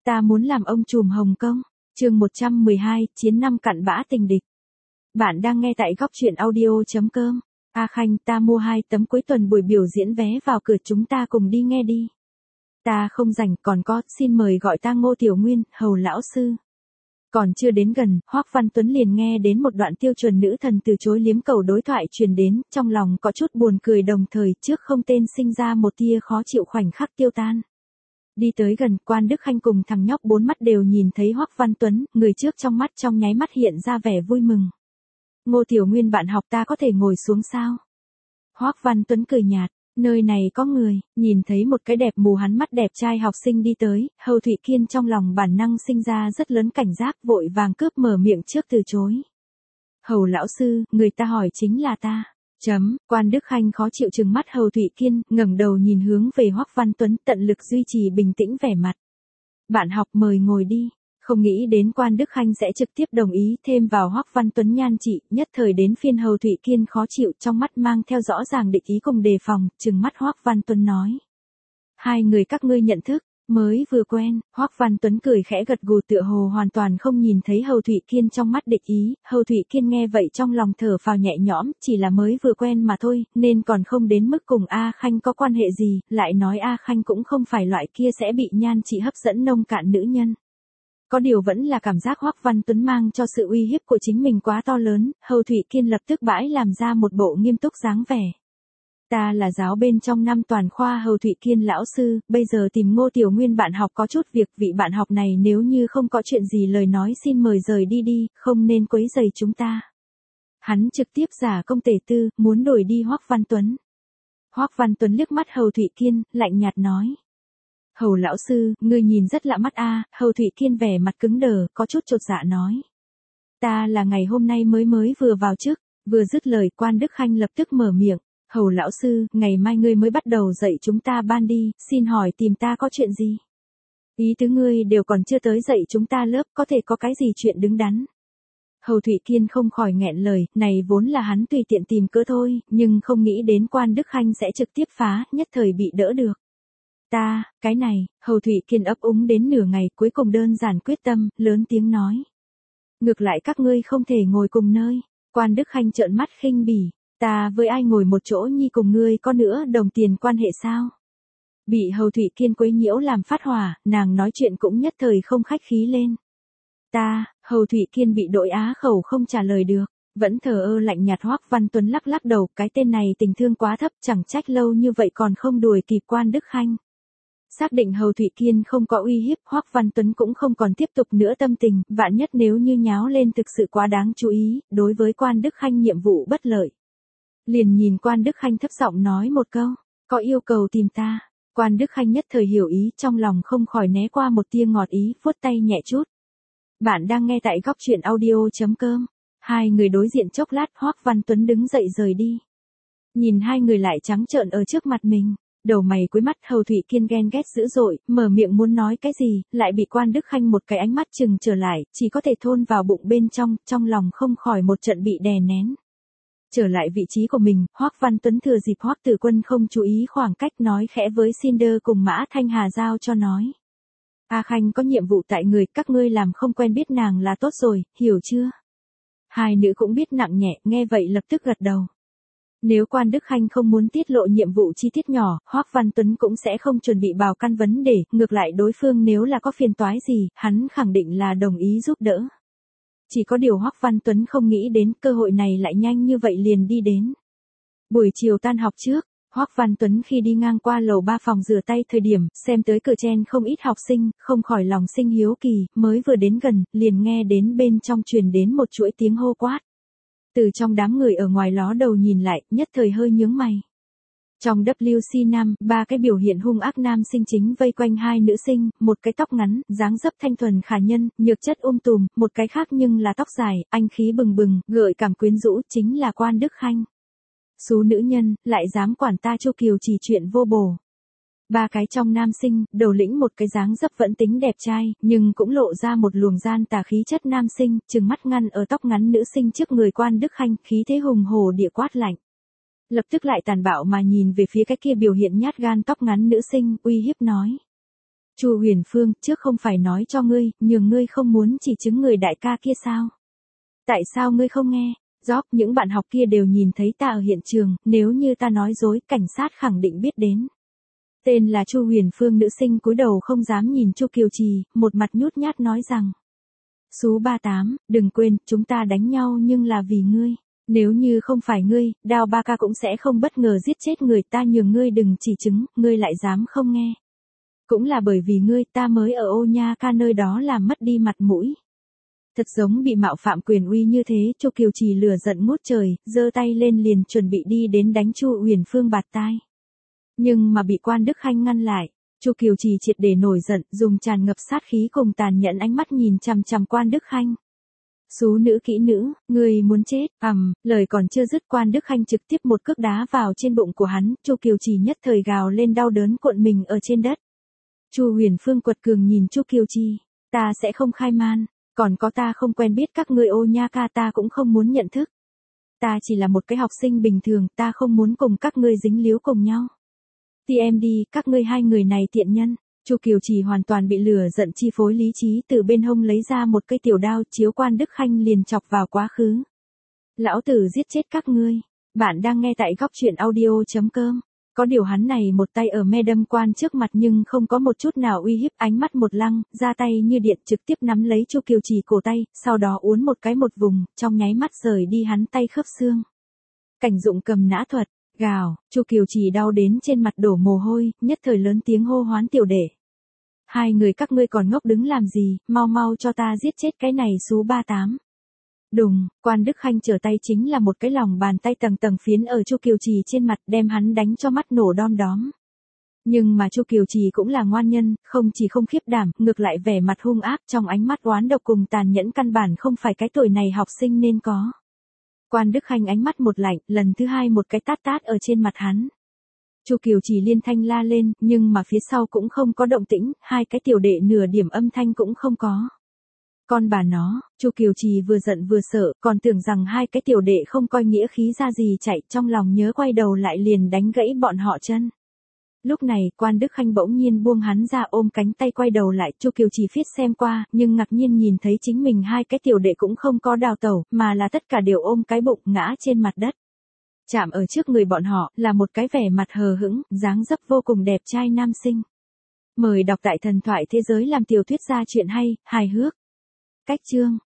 ta muốn làm ông trùm Hồng Kông. Chương 112, chiến năm cặn bã tình địch. Bạn đang nghe tại góc truyện audio.com. A Khanh, ta mua 2 tấm cuối tuần buổi biểu diễn vé vào cửa, chúng ta cùng đi nghe đi. Ta không rảnh, còn có, xin mời gọi ta Ngô Tiểu Nguyên, Hầu lão sư. Còn chưa đến gần, Hoắc Văn Tuấn liền nghe đến một đoạn tiêu chuẩn nữ thần từ chối liếm cầu đối thoại truyền đến, trong lòng có chút buồn cười, đồng thời trước không tên sinh ra một tia khó chịu, khoảnh khắc tiêu tan. Đi tới gần, Quan Đức Khanh cùng thằng nhóc 4 mắt đều nhìn thấy Hoắc Văn Tuấn, người trước trong mắt trong nháy mắt hiện ra vẻ vui mừng. Ngô Tiểu Nguyên bạn học, ta có thể ngồi xuống sao? Hoắc Văn Tuấn cười nhạt, nơi này có người. Nhìn thấy một cái đẹp mù hắn mắt đẹp trai học sinh đi tới, Hầu Thụy Kiên trong lòng bản năng sinh ra rất lớn cảnh giác, vội vàng cướp mở miệng trước từ chối. Hầu lão sư, người ta hỏi chính là ta. Quan Đức Khanh khó chịu trừng mắt Hầu Thụy Kiên, ngẩng đầu nhìn hướng về Hoắc Văn Tuấn, tận lực duy trì bình tĩnh vẻ mặt. Bạn học, mời ngồi đi. Không nghĩ đến Quan Đức Khanh sẽ trực tiếp đồng ý thêm vào Hoắc Văn Tuấn nhan trị, nhất thời đến phiên Hầu Thụy Kiên khó chịu, trong mắt mang theo rõ ràng địch ý cùng đề phòng, trừng mắt Hoắc Văn Tuấn nói. Hai người các ngươi nhận thức, mới vừa quen. Hoắc Văn Tuấn cười khẽ gật gù, tựa hồ hoàn toàn không nhìn thấy Hầu Thụy Kiên trong mắt địch ý. Hầu Thụy Kiên nghe vậy trong lòng thở phào nhẹ nhõm, chỉ là mới vừa quen mà thôi, nên còn không đến mức cùng A Khanh có quan hệ gì, lại nói A Khanh cũng không phải loại kia sẽ bị nhan trị hấp dẫn nông cạn nữ nhân. Có điều vẫn là cảm giác Hoắc Văn Tuấn mang cho sự uy hiếp của chính mình quá to lớn, Hầu Thụy Kiên lập tức bãi làm ra một bộ nghiêm túc dáng vẻ. Ta là giáo bên trong năm toàn khoa Hầu Thụy Kiên lão sư, bây giờ tìm Ngô Tiểu Nguyên bạn học có chút việc, vị bạn học này nếu như không có chuyện gì lời nói xin mời rời đi đi, không nên quấy rầy chúng ta. Hắn trực tiếp giả công tể tư, muốn đuổi đi Hoắc Văn Tuấn. Hoắc Văn Tuấn liếc mắt Hầu Thụy Kiên, lạnh nhạt nói. Hầu lão sư, ngươi nhìn rất lạ mắt a. Hầu Thụy Kiên vẻ mặt cứng đờ, có chút chột dạ nói. Ta là ngày hôm nay mới vừa vào chức. Vừa dứt lời, Quan Đức Khanh lập tức mở miệng. Hầu lão sư, ngày mai ngươi mới bắt đầu dạy chúng ta ban đi, xin hỏi tìm ta có chuyện gì? Ý tứ ngươi đều còn chưa tới dạy chúng ta lớp, có thể có cái gì chuyện đứng đắn? Hầu Thụy Kiên không khỏi nghẹn lời, này vốn là hắn tùy tiện tìm cớ thôi, nhưng không nghĩ đến Quan Đức Khanh sẽ trực tiếp phá, nhất thời bị đỡ được. Cái này, Hầu Thụy Kiên ấp úng đến nửa ngày, cuối cùng đơn giản quyết tâm, lớn tiếng nói. Ngược lại các ngươi không thể ngồi cùng nơi. Quan Đức Khanh trợn mắt khinh bỉ, ta với ai ngồi một chỗ nhi cùng ngươi có nữa đồng tiền quan hệ sao? Bị Hầu Thụy Kiên quấy nhiễu làm phát hỏa, nàng nói chuyện cũng nhất thời không khách khí lên. Hầu Thụy Kiên bị đội á khẩu không trả lời được, vẫn thờ ơ lạnh nhạt. Hoắc Văn Tuấn lắc lắc đầu, cái tên này tình thương quá thấp, chẳng trách lâu như vậy còn không đuổi kịp Quan Đức Khanh. Xác định Hầu Thụy Kiên không có uy hiếp, Hoắc Văn Tuấn cũng không còn tiếp tục nữa tâm tình, vạn nhất nếu như nháo lên thực sự quá đáng chú ý, đối với Quan Đức Khanh nhiệm vụ bất lợi. Liền nhìn Quan Đức Khanh thấp giọng nói một câu, có yêu cầu tìm ta. Quan Đức Khanh nhất thời hiểu ý, trong lòng không khỏi né qua một tia ngọt ý, vuốt tay nhẹ chút. Bạn đang nghe tại góc truyện audio.com. Hai người đối diện chốc lát, Hoắc Văn Tuấn đứng dậy rời đi. Nhìn hai người lại trắng trợn ở trước mặt mình. Đầu mày cuối mắt Hầu Thụy Kiên ghen ghét dữ dội, mở miệng muốn nói cái gì, lại bị Quan Đức Khanh một cái ánh mắt chừng trở lại, chỉ có thể thôn vào bụng bên trong lòng không khỏi một trận bị đè nén. Trở lại vị trí của mình, Hoắc Văn Tuấn thừa dịp Hoắc Tử Quân không chú ý khoảng cách nói khẽ với Cinder cùng Mã Thanh Hà giao cho nói. A Khanh có nhiệm vụ tại người, các ngươi làm không quen biết nàng là tốt rồi, hiểu chưa? Hai nữ cũng biết nặng nhẹ, nghe vậy lập tức gật đầu. Nếu Quan Đức Khanh không muốn tiết lộ nhiệm vụ chi tiết nhỏ, Hoắc Văn Tuấn cũng sẽ không chuẩn bị bào căn vấn đề, ngược lại đối phương nếu là có phiền toái gì, hắn khẳng định là đồng ý giúp đỡ. Chỉ có điều Hoắc Văn Tuấn không nghĩ đến cơ hội này lại nhanh như vậy liền đi đến. Buổi chiều tan học trước, Hoắc Văn Tuấn khi đi ngang qua lầu 3 phòng rửa tay thời điểm, xem tới cửa chen không ít học sinh, không khỏi lòng sinh hiếu kỳ, mới vừa đến gần, liền nghe đến bên trong truyền đến một chuỗi tiếng hô quát. Từ trong đám người ở ngoài ló đầu nhìn lại, nhất thời hơi nhướng mày. Trong WC5, 3 cái biểu hiện hung ác nam sinh chính vây quanh hai nữ sinh, một cái tóc ngắn, dáng dấp thanh thuần khả nhân, nhược chất tùm, một cái khác nhưng là tóc dài, anh khí bừng bừng, gợi cảm quyến rũ, chính là Quan Đức Khanh. Số nữ nhân, lại dám quản ta Chu Kiều chỉ chuyện vô bổ. 3 cái trong nam sinh, đầu lĩnh một cái dáng dấp vẫn tính đẹp trai, nhưng cũng lộ ra một luồng gian tà khí chất nam sinh, trừng mắt ngăn ở tóc ngắn nữ sinh trước người Quan Đức Khanh, khí thế hùng hổ địa quát lạnh. Lập tức lại tàn bạo mà nhìn về phía cái kia biểu hiện nhát gan tóc ngắn nữ sinh, uy hiếp nói. Chu Huyền Phương, trước không phải nói cho ngươi, nhường ngươi không muốn chỉ chứng người đại ca kia sao? Tại sao ngươi không nghe? Gióp, những bạn học kia đều nhìn thấy ta ở hiện trường, nếu như ta nói dối, cảnh sát khẳng định biết đến. Tên là Chu Huyền Phương nữ sinh cúi đầu không dám nhìn Chu Kiều Trì, một mặt nhút nhát nói rằng. Sú 38, đừng quên, chúng ta đánh nhau nhưng là vì ngươi. Nếu như không phải ngươi, Đao Ba Ca cũng sẽ không bất ngờ giết chết người ta, nhường ngươi đừng chỉ chứng, ngươi lại dám không nghe. Cũng là bởi vì ngươi ta mới ở Ô Nha Ca nơi đó làm mất đi mặt mũi. Thật giống bị mạo phạm quyền uy như thế, Chu Kiều Trì lửa giận ngút trời, giơ tay lên liền chuẩn bị đi đến đánh Chu Huyền Phương bạt tai. Nhưng mà bị Quan Đức Khanh ngăn lại. Chu Kiều Trì triệt để nổi giận, dùng tràn ngập sát khí cùng tàn nhẫn ánh mắt nhìn chằm chằm Quan Đức Khanh. Xú nữ kỹ nữ, người muốn chết, lời còn chưa dứt, Quan Đức Khanh trực tiếp một cước đá vào trên bụng của hắn, Chu Kiều Trì nhất thời gào lên đau đớn cuộn mình ở trên đất. Chu Huyền Phương quật cường nhìn Chu Kiều Trì, ta sẽ không khai man, còn có ta không quen biết các ngươi Ô Nha Ca, ta cũng không muốn nhận thức. Ta chỉ là một cái học sinh bình thường, ta không muốn cùng các ngươi dính líu cùng nhau. TMD, các ngươi hai người này tiện nhân. Chu Kiều Trì hoàn toàn bị lửa giận chi phối lý trí, từ bên hông lấy ra một cây tiểu đao chiếu Quan Đức Khanh liền chọc vào quá khứ. Lão tử giết chết các ngươi. Bạn đang nghe tại góc truyện audio.com. Có điều hắn này một tay ở me đâm Quan trước mặt nhưng không có một chút nào uy hiếp, ánh mắt một lăng, ra tay như điện trực tiếp nắm lấy Chu Kiều Trì cổ tay, sau đó uốn một cái một vùng, trong nháy mắt rời đi hắn tay khớp xương. Cảnh dụng cầm nã thuật. Gào, Chu Kiều Trì đau đến trên mặt đổ mồ hôi, nhất thời lớn tiếng hô hoán tiểu đệ. Hai người các ngươi còn ngốc đứng làm gì, mau mau cho ta giết chết cái này Sú 38. Đùng, Quan Đức Khanh trở tay chính là một cái lòng bàn tay tầng tầng phiến ở Chu Kiều Trì trên mặt, đem hắn đánh cho mắt nổ đom đóm. Nhưng mà Chu Kiều Trì cũng là ngoan nhân, không chỉ không khiếp đảm, ngược lại vẻ mặt hung ác, trong ánh mắt oán độc cùng tàn nhẫn căn bản không phải cái tuổi này học sinh nên có. Quan Đức Khanh ánh mắt một lạnh, lần thứ hai một cái tát tát ở trên mặt hắn. Chu Kiều Trì liên thanh la lên, nhưng mà phía sau cũng không có động tĩnh, hai cái tiểu đệ nửa điểm âm thanh cũng không có. Con bà nó, Chu Kiều Trì vừa giận vừa sợ, còn tưởng rằng hai cái tiểu đệ không coi nghĩa khí ra gì chạy, trong lòng nhớ quay đầu lại liền đánh gãy bọn họ chân. Lúc này, Quan Đức Khanh bỗng nhiên buông hắn ra, ôm cánh tay quay đầu lại, Chu Kiều Trì phiết xem qua, nhưng ngạc nhiên nhìn thấy chính mình hai cái tiểu đệ cũng không có đào tẩu, mà là tất cả đều ôm cái bụng ngã trên mặt đất. Chạm ở trước người bọn họ, là một cái vẻ mặt hờ hững, dáng dấp vô cùng đẹp trai nam sinh. Mời đọc tại Thần Thoại Thế Giới làm tiểu thuyết gia truyện hay, hài hước. Cách chương.